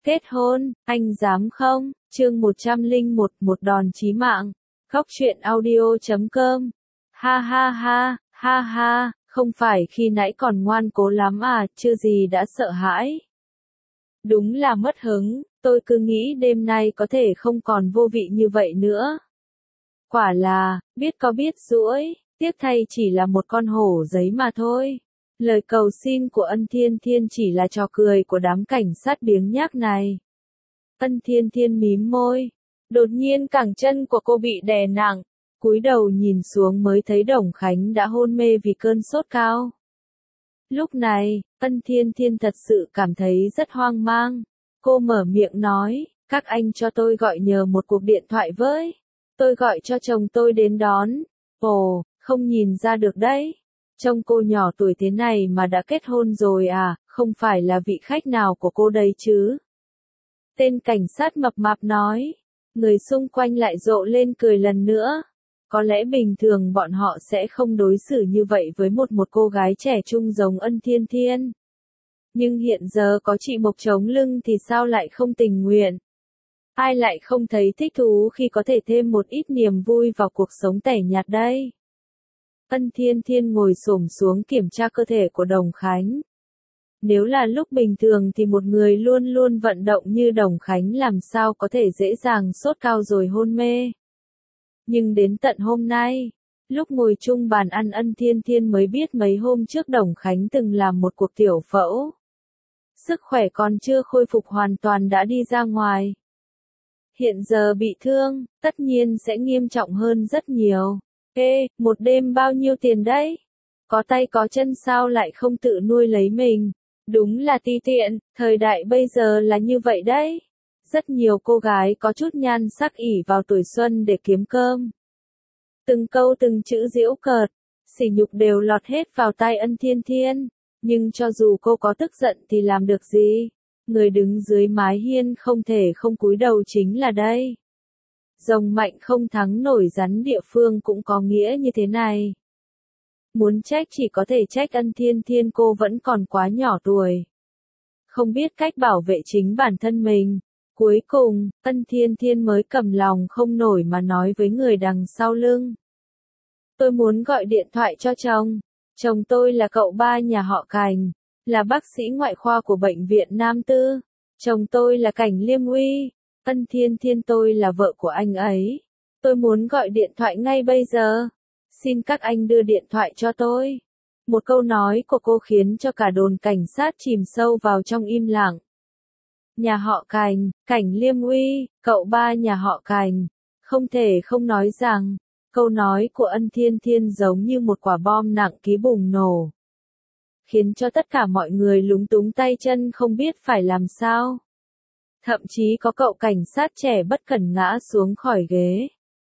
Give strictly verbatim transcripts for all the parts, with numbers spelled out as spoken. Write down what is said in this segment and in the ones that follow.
Kết hôn, anh dám không? Chương một trăm lẻ một, một đòn chí mạng. Góc truyện audio chấm com. Ha ha ha, ha ha, không phải khi nãy còn ngoan cố lắm à, chưa gì đã sợ hãi. Đúng là mất hứng, tôi cứ nghĩ đêm nay có thể không còn vô vị như vậy nữa. Quả là, biết có biết rũi, tiếc thay chỉ là một con hổ giấy mà thôi. Lời cầu xin của Ân Thiên Thiên chỉ là trò cười của đám cảnh sát biếng nhác này. Ân Thiên Thiên mím môi. Đột nhiên cẳng chân của cô bị đè nặng. Cúi đầu nhìn xuống mới thấy Đồng Khánh đã hôn mê vì cơn sốt cao. Lúc này, Ân Thiên Thiên thật sự cảm thấy rất hoang mang. Cô mở miệng nói, các anh cho tôi gọi nhờ một cuộc điện thoại với. Tôi gọi cho chồng tôi đến đón. Ồ, không nhìn ra được đấy. Trông cô nhỏ tuổi thế này mà đã kết hôn rồi à, không phải là vị khách nào của cô đây chứ? Tên cảnh sát mập mạp nói. Người xung quanh lại rộ lên cười lần nữa. Có lẽ bình thường bọn họ sẽ không đối xử như vậy với một một cô gái trẻ trung giống Ân Thiên Thiên. Nhưng hiện giờ có chị Mộc chống lưng thì sao lại không tình nguyện? Ai lại không thấy thích thú khi có thể thêm một ít niềm vui vào cuộc sống tẻ nhạt đây? Ân Thiên Thiên ngồi xổm xuống kiểm tra cơ thể của Đồng Khánh. Nếu là lúc bình thường thì một người luôn luôn vận động như Đồng Khánh làm sao có thể dễ dàng sốt cao rồi hôn mê. Nhưng đến tận hôm nay, lúc ngồi chung bàn ăn Ân Thiên Thiên mới biết mấy hôm trước Đồng Khánh từng làm một cuộc tiểu phẫu. Sức khỏe còn chưa khôi phục hoàn toàn đã đi ra ngoài. Hiện giờ bị thương, tất nhiên sẽ nghiêm trọng hơn rất nhiều. Ê, một đêm bao nhiêu tiền đấy? Có tay có chân sao lại không tự nuôi lấy mình? Đúng là ti tiện, thời đại bây giờ là như vậy đấy. Rất nhiều cô gái có chút nhan sắc ỷ vào tuổi xuân để kiếm cơm. Từng câu từng chữ giễu cợt, sỉ nhục đều lọt hết vào tai Ân Thiên Thiên. Nhưng cho dù cô có tức giận thì làm được gì? Người đứng dưới mái hiên không thể không cúi đầu chính là đây. Rồng mạnh không thắng nổi rắn địa phương cũng có nghĩa như thế này. Muốn trách chỉ có thể trách Ân Thiên Thiên, cô vẫn còn quá nhỏ tuổi. Không biết cách bảo vệ chính bản thân mình. Cuối cùng, Ân Thiên Thiên mới cầm lòng không nổi mà nói với người đằng sau lưng. Tôi muốn gọi điện thoại cho chồng. Chồng tôi là cậu ba nhà họ Cảnh, là bác sĩ ngoại khoa của bệnh viện Nam Tư. Chồng tôi là Cảnh Liêm Uy. Ân Thiên Thiên, tôi là vợ của anh ấy. Tôi muốn gọi điện thoại ngay bây giờ. Xin các anh đưa điện thoại cho tôi. Một câu nói của cô khiến cho cả đồn cảnh sát chìm sâu vào trong im lặng. Nhà họ Cảnh, Cảnh Liêm Uy, cậu ba nhà họ Cảnh. Không thể không nói rằng, câu nói của Ân Thiên Thiên giống như một quả bom nặng ký bùng nổ. Khiến cho tất cả mọi người lúng túng tay chân không biết phải làm sao. Thậm chí có cậu cảnh sát trẻ bất cẩn ngã xuống khỏi ghế.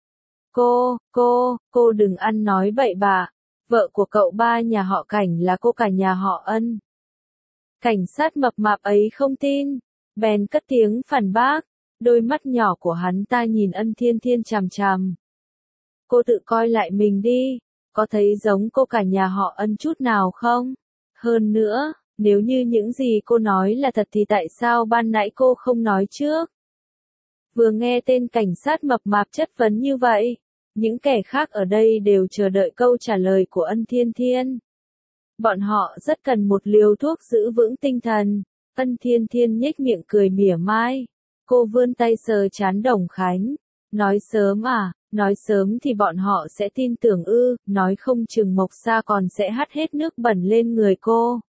Cô, cô, cô đừng ăn nói bậy bạ. Vợ của cậu ba nhà họ Cảnh là cô cả nhà họ Ân. Cảnh sát mập mạp ấy không tin. Bèn cất tiếng phản bác. Đôi mắt nhỏ của hắn ta nhìn Ân Thiên Thiên chằm chằm. Cô tự coi lại mình đi. Có thấy giống cô cả nhà họ Ân chút nào không? Hơn nữa, nếu như những gì cô nói là thật thì tại sao ban nãy cô không nói trước? Vừa nghe tên cảnh sát mập mạp chất vấn như vậy, những kẻ khác ở đây đều chờ đợi câu trả lời của Ân Thiên Thiên. Bọn họ rất cần một liều thuốc giữ vững tinh thần. Ân Thiên Thiên nhếch miệng cười mỉa mai. Cô vươn tay sờ trán Đồng Khánh. Nói sớm à, nói sớm thì bọn họ sẽ tin tưởng ư, nói không chừng Mộc Sa còn sẽ hắt hết nước bẩn lên người cô.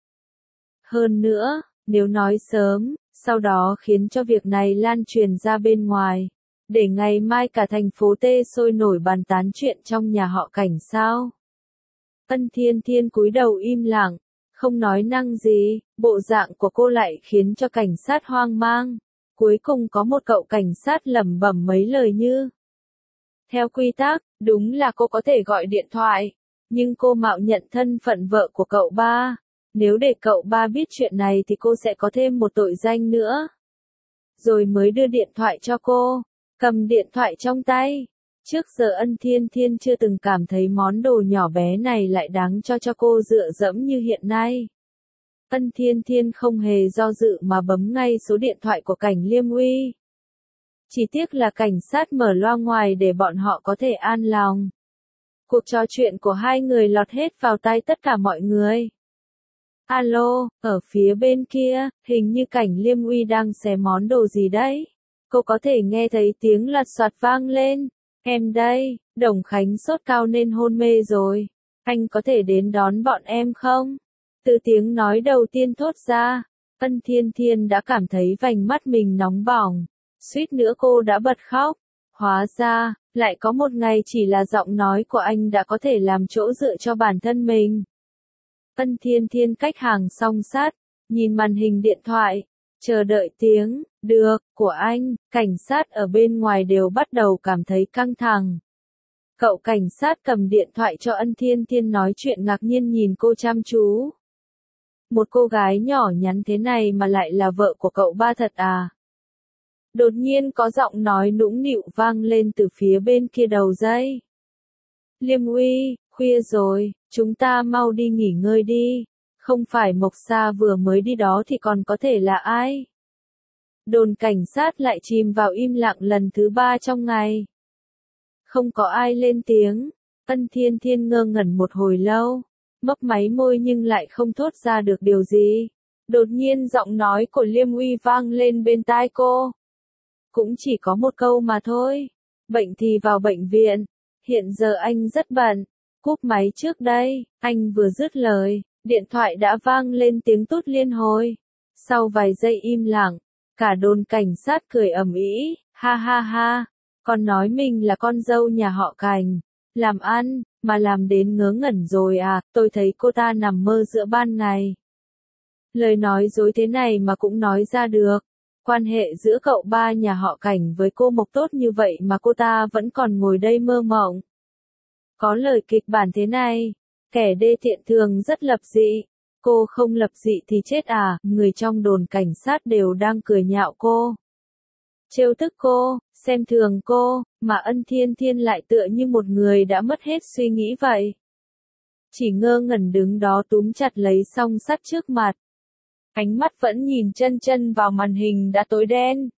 Hơn nữa, nếu nói sớm, sau đó khiến cho việc này lan truyền ra bên ngoài, để ngày mai cả thành phố tê sôi nổi bàn tán chuyện trong nhà họ Cảnh sao? Ân Thiên Thiên cúi đầu im lặng, không nói năng gì, bộ dạng của cô lại khiến cho cảnh sát hoang mang. Cuối cùng có một cậu cảnh sát lẩm bẩm mấy lời như: theo quy tắc, đúng là cô có thể gọi điện thoại, nhưng cô mạo nhận thân phận vợ của cậu ba. Nếu để cậu ba biết chuyện này thì cô sẽ có thêm một tội danh nữa. Rồi mới đưa điện thoại cho cô, cầm điện thoại trong tay. Trước giờ Ân Thiên Thiên chưa từng cảm thấy món đồ nhỏ bé này lại đáng cho cho cô dựa dẫm như hiện nay. Ân Thiên Thiên không hề do dự mà bấm ngay số điện thoại của Cảnh Liêm Uy. Chỉ tiếc là cảnh sát mở loa ngoài để bọn họ có thể an lòng. Cuộc trò chuyện của hai người lọt hết vào tai tất cả mọi người. Alo, ở phía bên kia, hình như Cảnh Liêm Uy đang xé món đồ gì đấy. Cô có thể nghe thấy tiếng lật xoạt vang lên. Em đây, Đồng Khánh sốt cao nên hôn mê rồi. Anh có thể đến đón bọn em không? Từ tiếng nói đầu tiên thốt ra, Ân Thiên Thiên đã cảm thấy vành mắt mình nóng bỏng. Suýt nữa cô đã bật khóc. Hóa ra, lại có một ngày chỉ là giọng nói của anh đã có thể làm chỗ dựa cho bản thân mình. Ân Thiên Thiên cách hàng song sát, nhìn màn hình điện thoại, chờ đợi tiếng, được, của anh. Cảnh sát ở bên ngoài đều bắt đầu cảm thấy căng thẳng. Cậu cảnh sát cầm điện thoại cho Ân Thiên Thiên nói chuyện ngạc nhiên nhìn cô chăm chú. Một cô gái nhỏ nhắn thế này mà lại là vợ của cậu ba thật à? Đột nhiên có giọng nói nũng nịu vang lên từ phía bên kia đầu dây. Liêm Uy, khuya rồi, chúng ta mau đi nghỉ ngơi đi. Không phải Mộc Sa vừa mới đi đó thì còn có thể là ai? Đồn cảnh sát lại chìm vào im lặng lần thứ ba trong ngày. Không có ai lên tiếng. Ân Thiên Thiên ngơ ngẩn một hồi lâu, mấp máy môi nhưng lại không thốt ra được điều gì. Đột nhiên giọng nói của Liêm Uy vang lên bên tai cô. Cũng chỉ có một câu mà thôi. Bệnh thì vào bệnh viện. Hiện giờ anh rất bận. Cúp máy trước đây. Anh vừa dứt lời, điện thoại đã vang lên tiếng tút liên hồi. Sau vài giây im lặng, cả đồn cảnh sát cười ầm ĩ, ha ha ha. Con nói mình là con dâu nhà họ Cảnh. Làm ăn, mà làm đến ngớ ngẩn rồi à, tôi thấy cô ta nằm mơ giữa ban ngày. Lời nói dối thế này mà cũng nói ra được. Quan hệ giữa cậu ba nhà họ Cảnh với cô Mộc tốt như vậy mà cô ta vẫn còn ngồi đây mơ mộng. Có lời kịch bản thế này, kẻ đê tiện thường rất lập dị. Cô không lập dị thì chết à, người trong đồn cảnh sát đều đang cười nhạo cô. Trêu tức cô, xem thường cô, mà Ân Thiên Thiên lại tựa như một người đã mất hết suy nghĩ vậy. Chỉ ngơ ngẩn đứng đó túm chặt lấy song sắt trước mặt. Ánh mắt vẫn nhìn chân chân vào màn hình đã tối đen.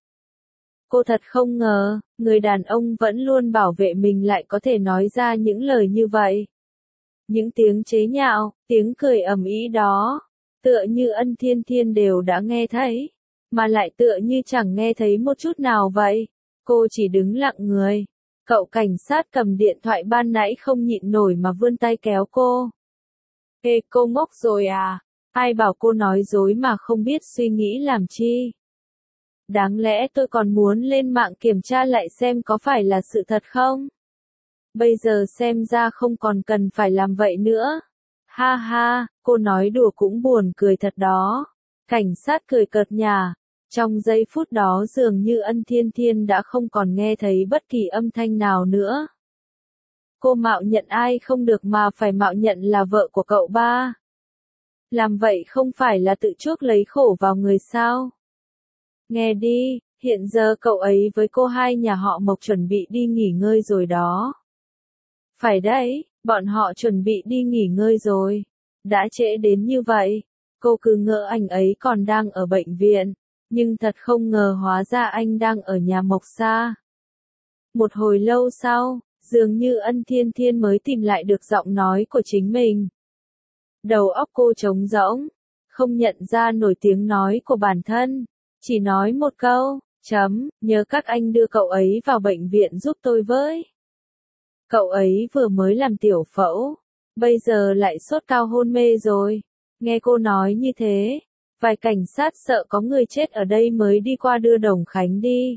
Cô thật không ngờ, người đàn ông vẫn luôn bảo vệ mình lại có thể nói ra những lời như vậy. Những tiếng chế nhạo, tiếng cười ầm ĩ đó, tựa như Ân Thiên Thiên đều đã nghe thấy, mà lại tựa như chẳng nghe thấy một chút nào vậy. Cô chỉ đứng lặng người. Cậu cảnh sát cầm điện thoại ban nãy không nhịn nổi mà vươn tay kéo cô. Ê, cô ngốc rồi à? Ai bảo cô nói dối mà không biết suy nghĩ làm chi? Đáng lẽ tôi còn muốn lên mạng kiểm tra lại xem có phải là sự thật không? Bây giờ xem ra không còn cần phải làm vậy nữa. Ha ha, cô nói đùa cũng buồn cười thật đó. Cảnh sát cười cợt nhả. Trong giây phút đó dường như Ân Thiên Thiên đã không còn nghe thấy bất kỳ âm thanh nào nữa. Cô mạo nhận ai không được mà phải mạo nhận là vợ của cậu ba. Làm vậy không phải là tự chuốc lấy khổ vào người sao? Nghe đi, hiện giờ cậu ấy với cô hai nhà họ Mộc chuẩn bị đi nghỉ ngơi rồi đó. Phải đấy, bọn họ chuẩn bị đi nghỉ ngơi rồi. Đã trễ đến như vậy, cô cứ ngỡ anh ấy còn đang ở bệnh viện. Nhưng thật không ngờ hóa ra anh đang ở nhà Mộc Sa. Một hồi lâu sau, dường như Ân Thiên Thiên mới tìm lại được giọng nói của chính mình. Đầu óc cô trống rỗng, không nhận ra nổi tiếng nói của bản thân, chỉ nói một câu, chấm, nhớ các anh đưa cậu ấy vào bệnh viện giúp tôi với. Cậu ấy vừa mới làm tiểu phẫu, bây giờ lại sốt cao hôn mê rồi. Nghe cô nói như thế, vài cảnh sát sợ có người chết ở đây mới đi qua đưa Đồng Khánh đi.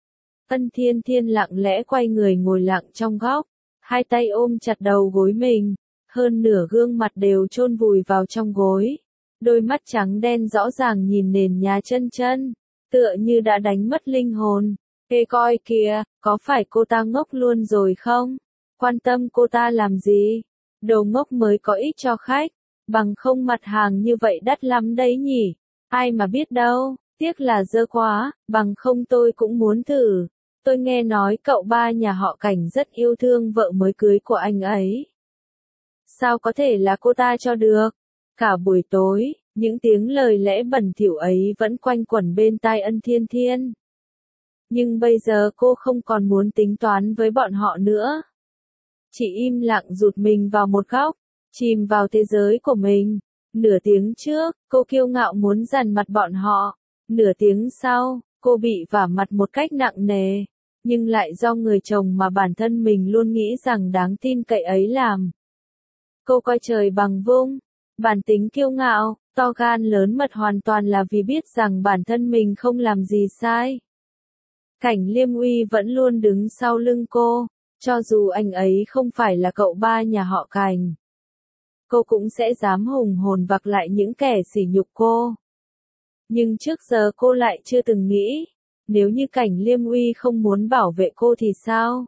Ân Thiên Thiên lặng lẽ quay người ngồi lặng trong góc, hai tay ôm chặt đầu gối mình, hơn nửa gương mặt đều chôn vùi vào trong gối. Đôi mắt trắng đen rõ ràng nhìn nền nhà chân chân, tựa như đã đánh mất linh hồn. Ê coi kìa, có phải cô ta ngốc luôn rồi không? Quan tâm cô ta làm gì? Đồ ngốc mới có ích cho khách, bằng không mặt hàng như vậy đắt lắm đấy nhỉ? Ai mà biết đâu, tiếc là dơ quá, bằng không tôi cũng muốn thử. Tôi nghe nói cậu ba nhà họ Cảnh rất yêu thương vợ mới cưới của anh ấy. Sao có thể là cô ta cho được? Cả buổi tối, Những tiếng lời lẽ bẩn thỉu ấy vẫn quanh quẩn bên tai Ân Thiên Thiên. Nhưng bây giờ cô không còn muốn tính toán với bọn họ nữa. Chỉ im lặng rụt mình vào một góc, chìm vào thế giới của mình. Nửa tiếng trước, cô kiêu ngạo muốn dằn mặt bọn họ. Nửa tiếng sau, cô bị vả mặt một cách nặng nề. Nhưng lại do người chồng mà bản thân mình luôn nghĩ rằng đáng tin cậy ấy làm. Cô coi trời bằng vung. Bản tính kiêu ngạo, to gan lớn mật hoàn toàn là vì biết rằng bản thân mình không làm gì sai. Cảnh Liêm Uy vẫn luôn đứng sau lưng cô, cho dù anh ấy không phải là cậu ba nhà họ Cảnh. Cô cũng sẽ dám hùng hồn vặc lại những kẻ sỉ nhục cô. Nhưng trước giờ cô lại chưa từng nghĩ, nếu như Cảnh Liêm Uy không muốn bảo vệ cô thì sao?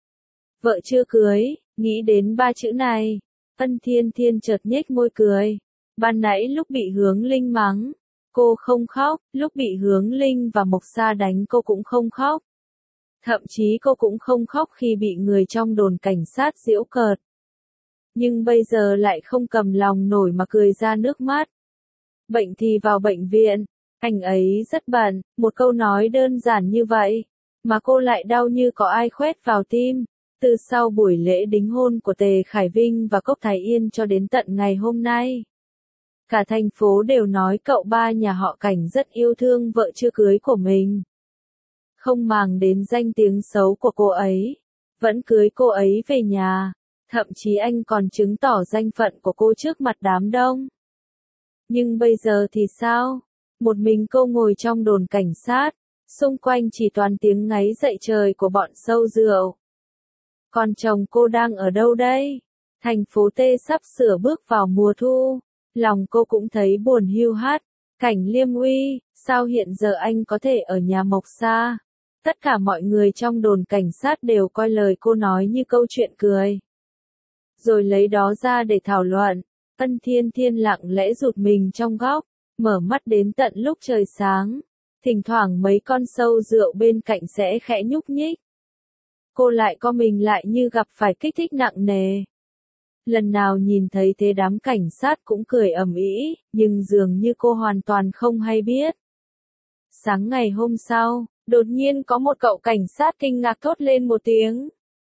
Vợ chưa cưới, nghĩ đến ba chữ này, Ân Thiên Thiên chợt nhếch môi cười. Ban nãy lúc bị Hướng Linh mắng, cô không khóc, lúc bị Hướng Linh và Mộc Sa đánh cô cũng không khóc. Thậm chí cô cũng không khóc khi bị người trong đồn cảnh sát giễu cợt. Nhưng bây giờ lại không cầm lòng nổi mà cười ra nước mắt. Bệnh thì vào bệnh viện, anh ấy rất bận, một câu nói đơn giản như vậy, mà cô lại đau như có ai khoét vào tim. Từ sau buổi lễ đính hôn của Tề Khải Vinh và Cốc Thái Yên cho đến tận ngày hôm nay. Cả thành phố đều nói cậu ba nhà họ Cảnh rất yêu thương vợ chưa cưới của mình. Không màng đến danh tiếng xấu của cô ấy, vẫn cưới cô ấy về nhà, thậm chí anh còn chứng tỏ danh phận của cô trước mặt đám đông. Nhưng bây giờ thì sao? Một mình cô ngồi trong đồn cảnh sát, xung quanh chỉ toàn tiếng ngáy dậy trời của bọn sâu rượu. Còn chồng cô đang ở đâu đây? Thành phố T sắp sửa bước vào mùa thu. Lòng cô cũng thấy buồn hiu hắt. Cảnh Liêm Uy, sao hiện giờ anh có thể ở nhà Mộc Sa? Tất cả mọi người trong đồn cảnh sát đều coi lời cô nói như câu chuyện cười. Rồi lấy đó ra để thảo luận. Ân Thiên Thiên lặng lẽ rụt mình trong góc, mở mắt đến tận lúc trời sáng. Thỉnh thoảng mấy con sâu rượu bên cạnh sẽ khẽ nhúc nhích. Cô lại co mình lại như gặp phải kích thích nặng nề. Lần nào nhìn thấy thế đám cảnh sát cũng cười ầm ĩ, nhưng dường như cô hoàn toàn không hay biết. Sáng ngày hôm sau, đột nhiên có một cậu cảnh sát kinh ngạc thốt lên một tiếng.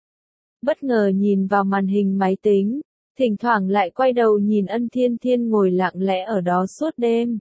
Bất ngờ nhìn vào màn hình máy tính, thỉnh thoảng lại quay đầu nhìn Ân Thiên Thiên ngồi lặng lẽ ở đó suốt đêm.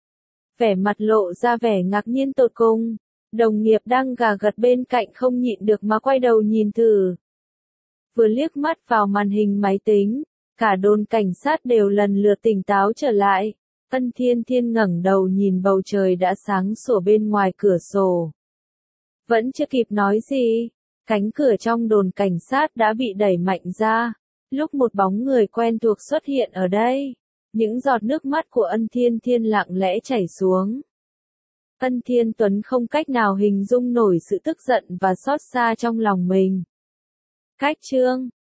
Vẻ mặt lộ ra vẻ ngạc nhiên tột cùng. Đồng nghiệp đang gà gật bên cạnh không nhịn được mà quay đầu nhìn thử. Vừa liếc mắt vào màn hình máy tính, cả đồn cảnh sát đều lần lượt tỉnh táo trở lại. Ân Thiên Thiên ngẩng đầu nhìn bầu trời đã sáng sủa bên ngoài cửa sổ. Vẫn chưa kịp nói gì, cánh cửa trong đồn cảnh sát đã bị đẩy mạnh ra. Lúc một bóng người quen thuộc xuất hiện ở đây, những giọt nước mắt của Ân Thiên Thiên lặng lẽ chảy xuống. Ân Thiên Tuấn không cách nào hình dung nổi sự tức giận và xót xa trong lòng mình. Cách chương